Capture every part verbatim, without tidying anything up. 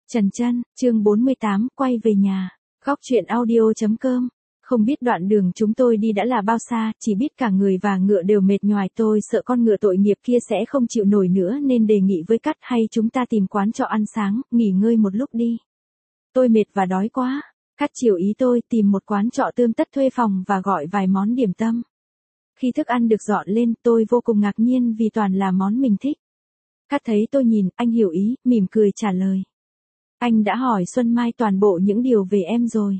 Trần Chân, chương bốn mươi tám, quay về nhà. Góc truyện audio chấm com. Không biết đoạn đường chúng tôi đi đã là bao xa, chỉ biết cả người và ngựa đều mệt nhoài, tôi sợ con ngựa tội nghiệp kia sẽ không chịu nổi nữa nên đề nghị với Cát hay chúng ta tìm quán trọ ăn sáng, nghỉ ngơi một lúc đi. Tôi mệt và đói quá. Cát chiều ý tôi tìm một quán trọ tươm tất thuê phòng và gọi vài món điểm tâm. Khi thức ăn được dọn lên, tôi vô cùng ngạc nhiên vì toàn là món mình thích. Cát thấy tôi nhìn, anh hiểu ý, mỉm cười trả lời. Anh đã hỏi Xuân Mai toàn bộ những điều về em rồi.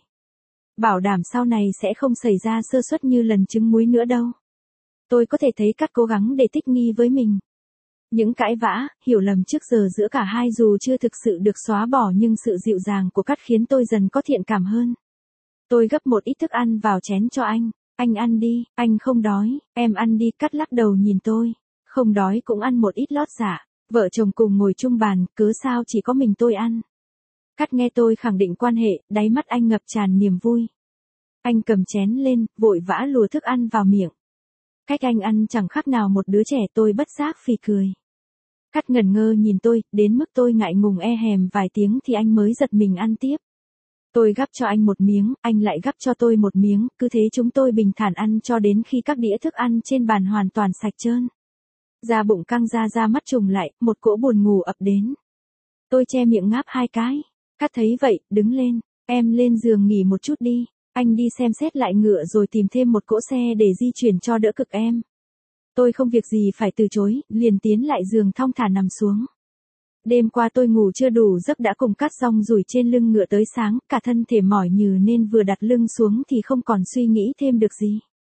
Bảo đảm sau này sẽ không xảy ra sơ suất như lần trứng muối nữa đâu. Tôi có thể thấy Cát cố gắng để thích nghi với mình. Những cãi vã, hiểu lầm trước giờ giữa cả hai dù chưa thực sự được xóa bỏ nhưng sự dịu dàng của Cát khiến tôi dần có thiện cảm hơn. Tôi gấp một ít thức ăn vào chén cho anh. Anh ăn đi, anh không đói, em ăn đi. Cát lắc đầu nhìn tôi. Không đói cũng ăn một ít lót dạ. Vợ chồng cùng ngồi chung bàn, cớ sao chỉ có mình tôi ăn. Cát nghe tôi khẳng định quan hệ, đáy mắt anh ngập tràn niềm vui. Anh cầm chén lên, vội vã lùa thức ăn vào miệng. Cách anh ăn chẳng khác nào một đứa trẻ, tôi bất giác phì cười. Cát ngẩn ngơ nhìn tôi, đến mức tôi ngại ngùng e hèm vài tiếng thì anh mới giật mình ăn tiếp. Tôi gắp cho anh một miếng, anh lại gắp cho tôi một miếng, cứ thế chúng tôi bình thản ăn cho đến khi các đĩa thức ăn trên bàn hoàn toàn sạch trơn. Da bụng căng ra ra mắt trùng lại, một cỗ buồn ngủ ập đến. Tôi che miệng ngáp hai cái. Cát thấy vậy, đứng lên, em lên giường nghỉ một chút đi, anh đi xem xét lại ngựa rồi tìm thêm một cỗ xe để di chuyển cho đỡ cực em. Tôi không việc gì phải từ chối, liền tiến lại giường thong thả nằm xuống. Đêm qua tôi ngủ chưa đủ giấc đã cùng Cát rong ruổi trên lưng ngựa tới sáng, cả thân thể mỏi nhừ nên vừa đặt lưng xuống thì không còn suy nghĩ thêm được gì.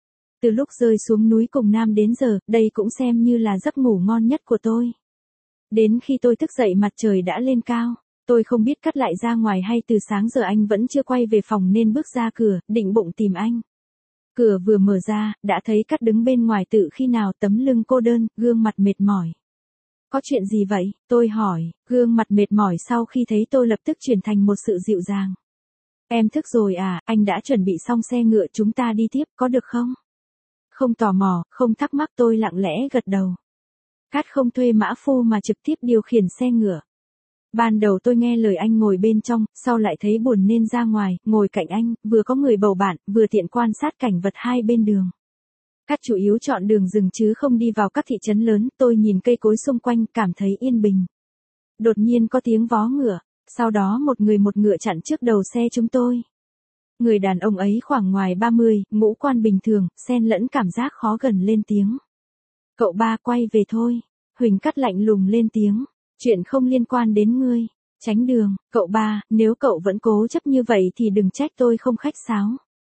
Từ lúc rơi xuống núi cùng Nam đến giờ, đây cũng xem như là giấc ngủ ngon nhất của tôi. Đến khi tôi thức dậy mặt trời đã lên cao. Tôi không biết Cát lại ra ngoài hay từ sáng giờ anh vẫn chưa quay về phòng nên bước ra cửa, định bụng tìm anh. Cửa vừa mở ra, đã thấy Cát đứng bên ngoài tự khi nào, tấm lưng cô đơn, gương mặt mệt mỏi. Có chuyện gì vậy? Tôi hỏi, gương mặt mệt mỏi sau khi thấy tôi lập tức chuyển thành một sự dịu dàng. Em thức rồi à, anh đã chuẩn bị xong xe ngựa, chúng ta đi tiếp, có được không? Không tò mò, không thắc mắc, tôi lặng lẽ gật đầu. Cát không thuê mã phu mà trực tiếp điều khiển xe ngựa. Ban đầu tôi nghe lời anh ngồi bên trong, sau lại thấy buồn nên ra ngoài, ngồi cạnh anh, vừa có người bầu bạn, vừa tiện quan sát cảnh vật hai bên đường. Cát chủ yếu chọn đường rừng chứ không đi vào các thị trấn lớn, tôi nhìn cây cối xung quanh, cảm thấy yên bình. Đột nhiên có tiếng vó ngựa, sau đó một người một ngựa chặn trước đầu xe chúng tôi. Người đàn ông ấy khoảng ngoài ba mươi, ngũ quan bình thường, xen lẫn cảm giác khó gần lên tiếng. Cậu ba quay về thôi. Huỳnh Cát lạnh lùng lên tiếng. Chuyện không liên quan đến ngươi. Tránh đường, cậu ba, nếu cậu vẫn cố chấp như vậy thì đừng trách tôi không khách sáo.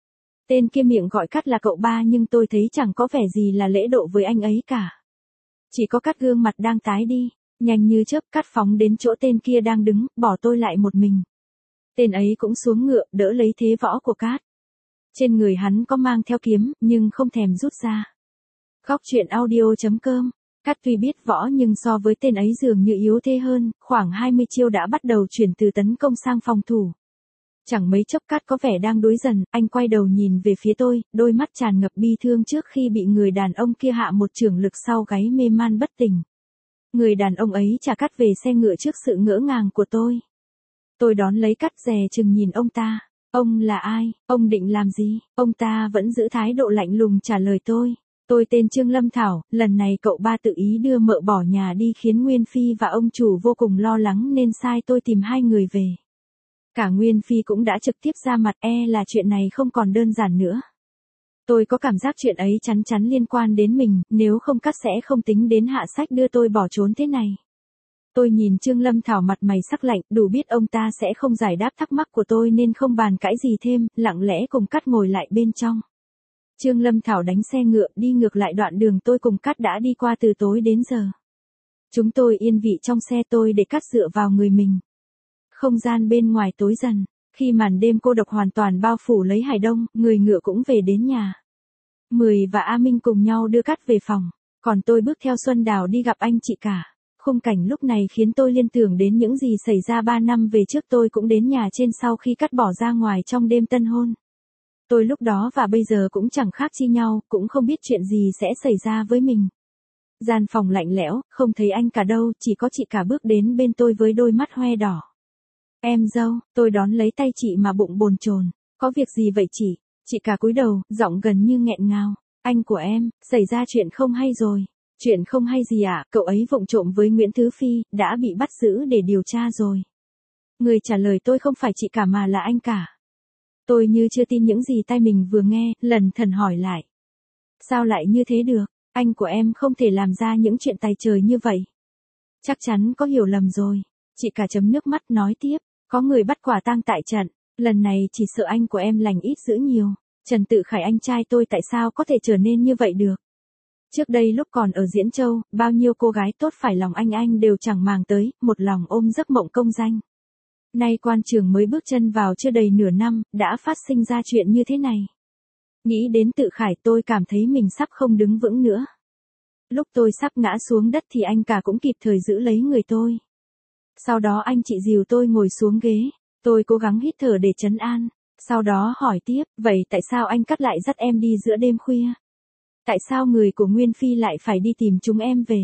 Tên kia miệng gọi Cát là cậu ba nhưng tôi thấy chẳng có vẻ gì là lễ độ với anh ấy cả. Chỉ có Cát gương mặt đang tái đi, nhanh như chớp Cát phóng đến chỗ tên kia đang đứng, bỏ tôi lại một mình. Tên ấy cũng xuống ngựa, đỡ lấy thế võ của Cát. Trên người hắn có mang theo kiếm, nhưng không thèm rút ra. Góc truyện audio chấm com. Cát tuy biết võ nhưng so với tên ấy dường như yếu thế hơn, khoảng hai mươi chiêu đã bắt đầu chuyển từ tấn công sang phòng thủ. Chẳng mấy chốc Cát có vẻ đang đuối dần, anh quay đầu nhìn về phía tôi, đôi mắt tràn ngập bi thương trước khi bị người đàn ông kia hạ một chưởng lực sau gáy mê man bất tỉnh. Người đàn ông ấy trả Cát về xe ngựa trước sự ngỡ ngàng của tôi. Tôi đón lấy Cát dè chừng nhìn ông ta. Ông là ai? Ông định làm gì? Ông ta vẫn giữ thái độ lạnh lùng trả lời tôi. Tôi tên Trương Lâm Thảo, lần này cậu ba tự ý đưa mợ bỏ nhà đi khiến Nguyên Phi và ông chủ vô cùng lo lắng nên sai tôi tìm hai người về. Cả Nguyên Phi cũng đã trực tiếp ra mặt, e là chuyện này không còn đơn giản nữa. Tôi có cảm giác chuyện ấy chắn chắn liên quan đến mình, nếu không Cát sẽ không tính đến hạ sách đưa tôi bỏ trốn thế này. Tôi nhìn Trương Lâm Thảo mặt mày sắc lạnh, đủ biết ông ta sẽ không giải đáp thắc mắc của tôi nên không bàn cãi gì thêm, lặng lẽ cùng Cát ngồi lại bên trong. Trương Lâm Thảo đánh xe ngựa đi ngược lại đoạn đường tôi cùng Cát đã đi qua từ tối đến giờ. Chúng tôi yên vị trong xe, tôi để Cát dựa vào người mình. Không gian bên ngoài tối dần, khi màn đêm cô độc hoàn toàn bao phủ lấy Hải Đông, người ngựa cũng về đến nhà. Mười và A Minh cùng nhau đưa Cát về phòng, còn tôi bước theo Xuân Đào đi gặp anh chị cả. Khung cảnh lúc này khiến tôi liên tưởng đến những gì xảy ra ba năm về trước, tôi cũng đến nhà trên sau khi Cát bỏ ra ngoài trong đêm tân hôn. Tôi lúc đó và bây giờ cũng chẳng khác chi nhau, cũng không biết chuyện gì sẽ xảy ra với mình. Gian phòng lạnh lẽo, không thấy anh cả đâu, chỉ có chị cả bước đến bên tôi với đôi mắt hoe đỏ. Em dâu, tôi đón lấy tay chị mà bụng bồn chồn. Có việc gì vậy chị? Chị cả cúi đầu, giọng gần như nghẹn ngào. Anh của em, xảy ra chuyện không hay rồi. Chuyện không hay gì ạ, à? Cậu ấy vụng trộm với Nguyễn Thứ Phi, đã bị bắt giữ để điều tra rồi. Người trả lời tôi không phải chị cả mà là anh cả. Tôi như chưa tin những gì tai mình vừa nghe, lần thần hỏi lại. Sao lại như thế được? Anh của em không thể làm ra những chuyện tài trời như vậy. Chắc chắn có hiểu lầm rồi. Chị cả chấm nước mắt nói tiếp. Có người bắt quả tang tại trận. Lần này chỉ sợ anh của em lành ít dữ nhiều. Trần Tự Khải anh trai tôi tại sao có thể trở nên như vậy được? Trước đây lúc còn ở Diễn Châu, bao nhiêu cô gái tốt phải lòng anh anh đều chẳng màng tới, một lòng ôm giấc mộng công danh. Nay quan trường mới bước chân vào chưa đầy nửa năm, đã phát sinh ra chuyện như thế này. Nghĩ đến Tự Khải tôi cảm thấy mình sắp không đứng vững nữa. Lúc tôi sắp ngã xuống đất thì anh cả cũng kịp thời giữ lấy người tôi. Sau đó anh chị dìu tôi ngồi xuống ghế, tôi cố gắng hít thở để trấn an. Sau đó hỏi tiếp, vậy tại sao anh cắt lại dắt em đi giữa đêm khuya? Tại sao người của Nguyên Phi lại phải đi tìm chúng em về?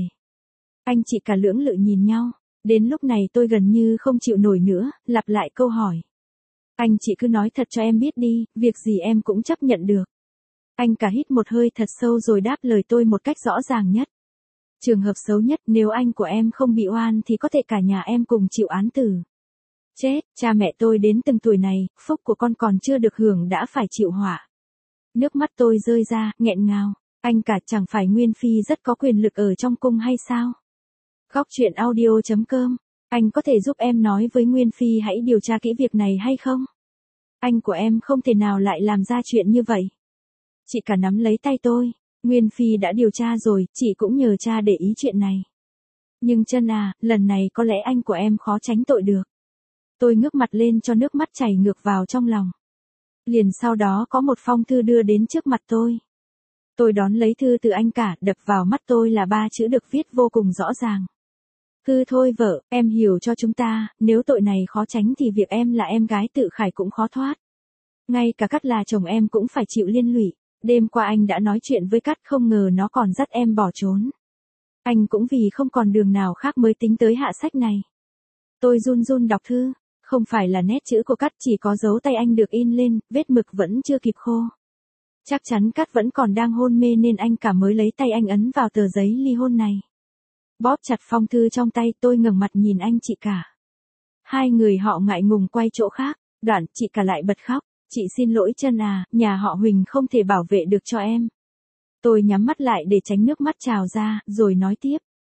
Anh chị cả lưỡng lự nhìn nhau. Đến lúc này tôi gần như không chịu nổi nữa, lặp lại câu hỏi. Anh chị cứ nói thật cho em biết đi, việc gì em cũng chấp nhận được. Anh cả hít một hơi thật sâu rồi đáp lời tôi một cách rõ ràng nhất. Trường hợp xấu nhất, nếu anh của em không bị oan thì có thể cả nhà em cùng chịu án tử. Chết, cha mẹ tôi đến từng tuổi này, phúc của con còn chưa được hưởng đã phải chịu họa. Nước mắt tôi rơi ra, nghẹn ngào. Anh cả chẳng phải Nguyên Phi rất có quyền lực ở trong cung hay sao? Góc truyện audio chấm com. Anh có thể giúp em nói với Nguyên Phi hãy điều tra kỹ việc này hay không? Anh của em không thể nào lại làm ra chuyện như vậy. Chị cả nắm lấy tay tôi. Nguyên Phi đã điều tra rồi, chị cũng nhờ cha để ý chuyện này. Nhưng chân à, lần này có lẽ anh của em khó tránh tội được. Tôi ngước mặt lên cho nước mắt chảy ngược vào trong lòng. Liền sau đó có một phong thư đưa đến trước mặt tôi. Tôi đón lấy thư từ anh cả, đập vào mắt tôi là ba chữ được viết vô cùng rõ ràng. Thư thôi vợ, em hiểu cho chúng ta, nếu tội này khó tránh thì việc em là em gái Tự Khải cũng khó thoát. Ngay cả Cát là chồng em cũng phải chịu liên lụy. Đêm qua anh đã nói chuyện với Cát, không ngờ nó còn dắt em bỏ trốn. Anh cũng vì không còn đường nào khác mới tính tới hạ sách này. Tôi run run đọc thư, không phải là nét chữ của Cát, chỉ có dấu tay anh được in lên, vết mực vẫn chưa kịp khô. Chắc chắn Cát vẫn còn đang hôn mê nên anh cả mới lấy tay anh ấn vào tờ giấy ly hôn này. Bóp chặt phong thư trong tay, tôi ngẩng mặt nhìn anh chị cả. Hai người họ ngại ngùng quay chỗ khác, đoạn chị cả lại bật khóc. Chị xin lỗi chân à, nhà họ Huỳnh không thể bảo vệ được cho em. Tôi nhắm mắt lại để tránh nước mắt trào ra, rồi nói tiếp.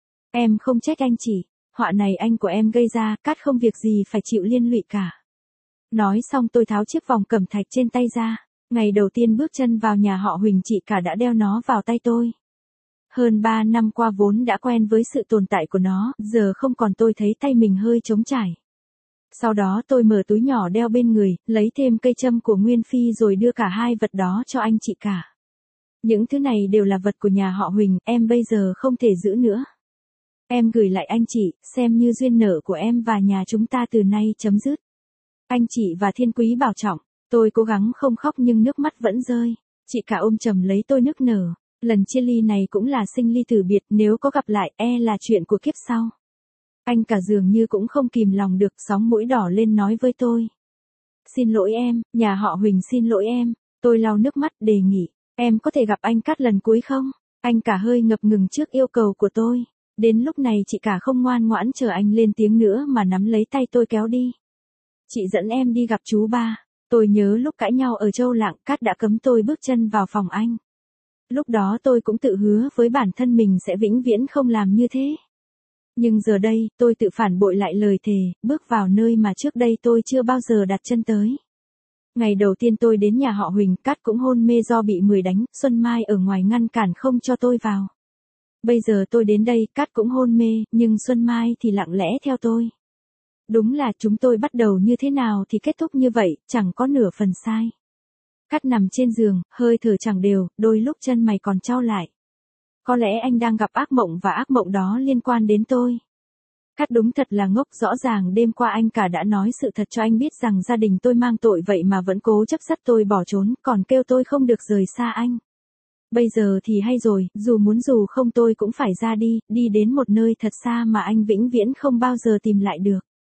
Em không trách anh chị, họa này anh của em gây ra, Cát không việc gì phải chịu liên lụy cả. Nói xong tôi tháo chiếc vòng cẩm thạch trên tay ra. Ngày đầu tiên bước chân vào nhà họ Huỳnh chị cả đã đeo nó vào tay tôi. Hơn ba năm qua vốn đã quen với sự tồn tại của nó, giờ không còn tôi thấy tay mình hơi trống trải. Sau đó tôi mở túi nhỏ đeo bên người, lấy thêm cây châm của Nguyên Phi rồi đưa cả hai vật đó cho anh chị cả. Những thứ này đều là vật của nhà họ Huỳnh, em bây giờ không thể giữ nữa. Em gửi lại anh chị, xem như duyên nợ của em và nhà chúng ta từ nay chấm dứt. Anh chị và thiên quý bảo trọng. Tôi cố gắng không khóc nhưng nước mắt vẫn rơi. Chị cả ôm chầm lấy tôi nức nở. Lần chia ly này cũng là sinh ly tử biệt, nếu có gặp lại e là chuyện của kiếp sau. Anh cả dường như cũng không kìm lòng được, sóng mũi đỏ lên nói với tôi. Xin lỗi em, nhà họ Huỳnh xin lỗi em. Tôi lau nước mắt đề nghị, em có thể gặp anh Cát lần cuối không? Anh cả hơi ngập ngừng trước yêu cầu của tôi. Đến lúc này chị cả không ngoan ngoãn chờ anh lên tiếng nữa mà nắm lấy tay tôi kéo đi. Chị dẫn em đi gặp chú ba. Tôi nhớ lúc cãi nhau ở Châu Lạng, Cát đã cấm tôi bước chân vào phòng anh. Lúc đó tôi cũng tự hứa với bản thân mình sẽ vĩnh viễn không làm như thế. Nhưng giờ đây, tôi tự phản bội lại lời thề, bước vào nơi mà trước đây tôi chưa bao giờ đặt chân tới. Ngày đầu tiên tôi đến nhà họ Huỳnh, Cát cũng hôn mê do bị mười đánh, Xuân Mai ở ngoài ngăn cản không cho tôi vào. Bây giờ tôi đến đây, Cát cũng hôn mê, nhưng Xuân Mai thì lặng lẽ theo tôi. Đúng là chúng tôi bắt đầu như thế nào thì kết thúc như vậy, chẳng có nửa phần sai. Cát nằm trên giường, hơi thở chẳng đều, đôi lúc chân mày còn chau lại. Có lẽ anh đang gặp ác mộng và ác mộng đó liên quan đến tôi. Cát đúng thật là ngốc, rõ ràng đêm qua anh cả đã nói sự thật cho anh biết rằng gia đình tôi mang tội vậy mà vẫn cố chấp dắt tôi bỏ trốn, còn kêu tôi không được rời xa anh. Bây giờ thì hay rồi, dù muốn dù không tôi cũng phải ra đi, đi đến một nơi thật xa mà anh vĩnh viễn không bao giờ tìm lại được.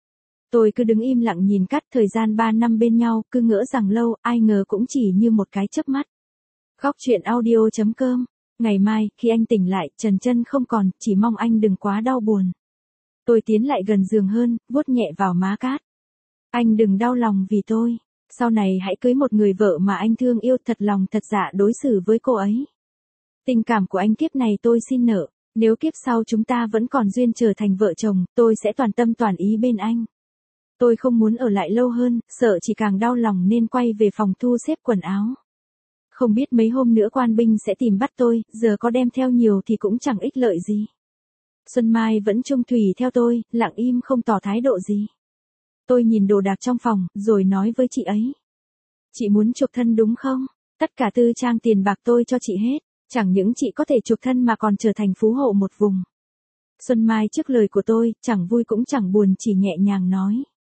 Tôi cứ đứng im lặng nhìn cắt thời gian ba năm bên nhau, cứ ngỡ rằng lâu, ai ngờ cũng chỉ như một cái chớp mắt. Góc truyện audio chấm com. Ngày mai, khi anh tỉnh lại, trần chân không còn, chỉ mong anh đừng quá đau buồn. Tôi tiến lại gần giường hơn, vuốt nhẹ vào má Cát. Anh đừng đau lòng vì tôi. Sau này hãy cưới một người vợ mà anh thương yêu, thật lòng thật dạ đối xử với cô ấy. Tình cảm của anh kiếp này tôi xin nợ. Nếu kiếp sau chúng ta vẫn còn duyên trở thành vợ chồng, tôi sẽ toàn tâm toàn ý bên anh. Tôi không muốn ở lại lâu hơn, sợ chỉ càng đau lòng nên quay về phòng thu xếp quần áo. Không biết mấy hôm nữa quan binh sẽ tìm bắt tôi, giờ có đem theo nhiều thì cũng chẳng ích lợi gì. Xuân Mai vẫn chung thủy theo tôi, lặng im không tỏ thái độ gì. Tôi nhìn đồ đạc trong phòng, rồi nói với chị ấy. Chị muốn chuộc thân đúng không? Tất cả tư trang tiền bạc tôi cho chị hết. Chẳng những chị có thể chuộc thân mà còn trở thành phú hộ một vùng. Xuân Mai trước lời của tôi, chẳng vui cũng chẳng buồn, chỉ nhẹ nhàng nói.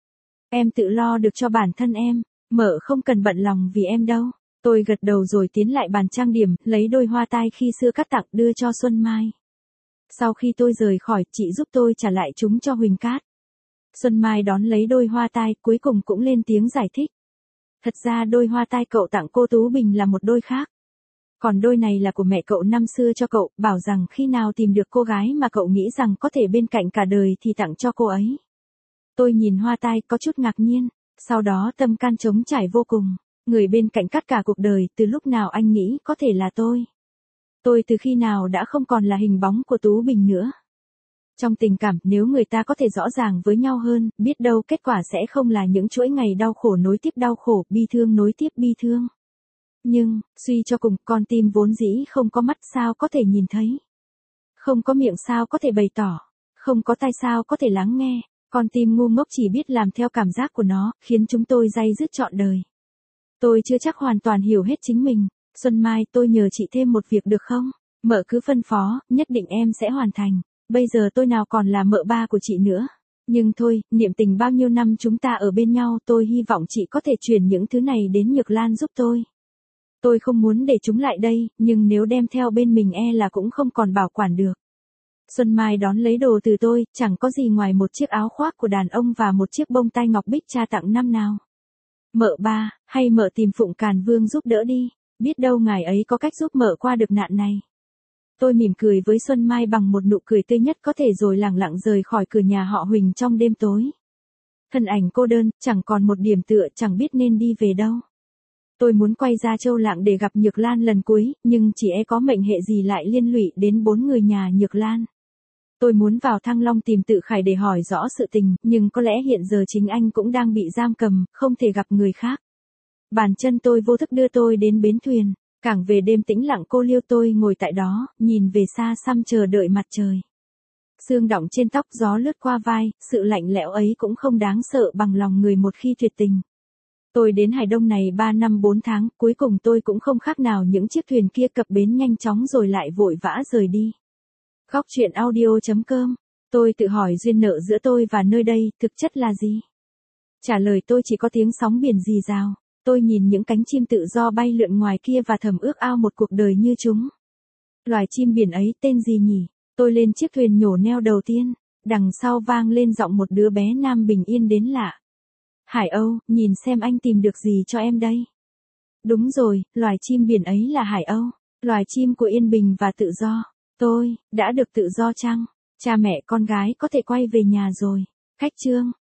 Em tự lo được cho bản thân em, mợ không cần bận lòng vì em đâu. Tôi gật đầu rồi tiến lại bàn trang điểm, lấy đôi hoa tai khi xưa cắt tặng đưa cho Xuân Mai. Sau khi tôi rời khỏi, chị giúp tôi trả lại chúng cho Huỳnh Cát. Xuân Mai đón lấy đôi hoa tai, cuối cùng cũng lên tiếng giải thích. Thật ra đôi hoa tai cậu tặng cô Tú Bình là một đôi khác. Còn đôi này là của mẹ cậu năm xưa cho cậu, bảo rằng khi nào tìm được cô gái mà cậu nghĩ rằng có thể bên cạnh cả đời thì tặng cho cô ấy. Tôi nhìn hoa tai có chút ngạc nhiên, sau đó tâm can trống trải vô cùng. Người bên cạnh Cát cả cuộc đời, từ lúc nào anh nghĩ có thể là tôi. Tôi từ khi nào đã không còn là hình bóng của Tú Bình nữa. Trong tình cảm, nếu người ta có thể rõ ràng với nhau hơn, biết đâu kết quả sẽ không là những chuỗi ngày đau khổ nối tiếp đau khổ, bi thương nối tiếp bi thương. Nhưng, suy cho cùng, con tim vốn dĩ không có mắt sao có thể nhìn thấy. Không có miệng sao có thể bày tỏ. Không có tai sao có thể lắng nghe. Con tim ngu ngốc chỉ biết làm theo cảm giác của nó, khiến chúng tôi day dứt trọn đời. Tôi chưa chắc hoàn toàn hiểu hết chính mình. Xuân Mai, tôi nhờ chị thêm một việc được không? Mợ cứ phân phó, nhất định em sẽ hoàn thành. Bây giờ tôi nào còn là mợ ba của chị nữa. Nhưng thôi, niệm tình bao nhiêu năm chúng ta ở bên nhau, tôi hy vọng chị có thể chuyển những thứ này đến Nhược Lan giúp tôi. Tôi không muốn để chúng lại đây, nhưng nếu đem theo bên mình e là cũng không còn bảo quản được. Xuân Mai đón lấy đồ từ tôi, chẳng có gì ngoài một chiếc áo khoác của đàn ông và một chiếc bông tai ngọc bích cha tặng năm nào. Mợ ba, hay mợ tìm Phụng Càn Vương giúp đỡ đi, biết đâu ngài ấy có cách giúp mợ qua được nạn này. Tôi mỉm cười với Xuân Mai bằng một nụ cười tươi nhất có thể rồi lẳng lặng rời khỏi cửa nhà họ Huỳnh trong đêm tối. Thân ảnh cô đơn, chẳng còn một điểm tựa, chẳng biết nên đi về đâu. Tôi muốn quay ra Châu Lạng để gặp Nhược Lan lần cuối, nhưng chỉ e có mệnh hệ gì lại liên lụy đến bốn người nhà Nhược Lan. Tôi muốn vào Thăng Long tìm Tự Khải để hỏi rõ sự tình, nhưng có lẽ hiện giờ chính anh cũng đang bị giam cầm, không thể gặp người khác. Bàn chân tôi vô thức đưa tôi đến bến thuyền, cảng về đêm tĩnh lặng cô liêu, tôi ngồi tại đó, nhìn về xa xăm chờ đợi mặt trời. Sương đọng trên tóc, gió lướt qua vai, sự lạnh lẽo ấy cũng không đáng sợ bằng lòng người một khi tuyệt tình. Tôi đến Hải Đông này ba năm bốn tháng, cuối cùng tôi cũng không khác nào những chiếc thuyền kia, cập bến nhanh chóng rồi lại vội vã rời đi. Góc truyện audio chấm com. Tôi tự hỏi duyên nợ giữa tôi và nơi đây thực chất là gì? Trả lời tôi chỉ có tiếng sóng biển rì rào. Tôi nhìn những cánh chim tự do bay lượn ngoài kia và thầm ước ao một cuộc đời như chúng. Loài chim biển ấy tên gì nhỉ? Tôi lên chiếc thuyền nhổ neo đầu tiên, đằng sau vang lên giọng một đứa bé nam bình yên đến lạ. Hải Âu, nhìn xem anh tìm được gì cho em đây. Đúng rồi, loài chim biển ấy là Hải Âu, loài chim của yên bình và tự do. Tôi, đã được tự do chăng? Cha mẹ con gái có thể quay về nhà rồi. Khách chương.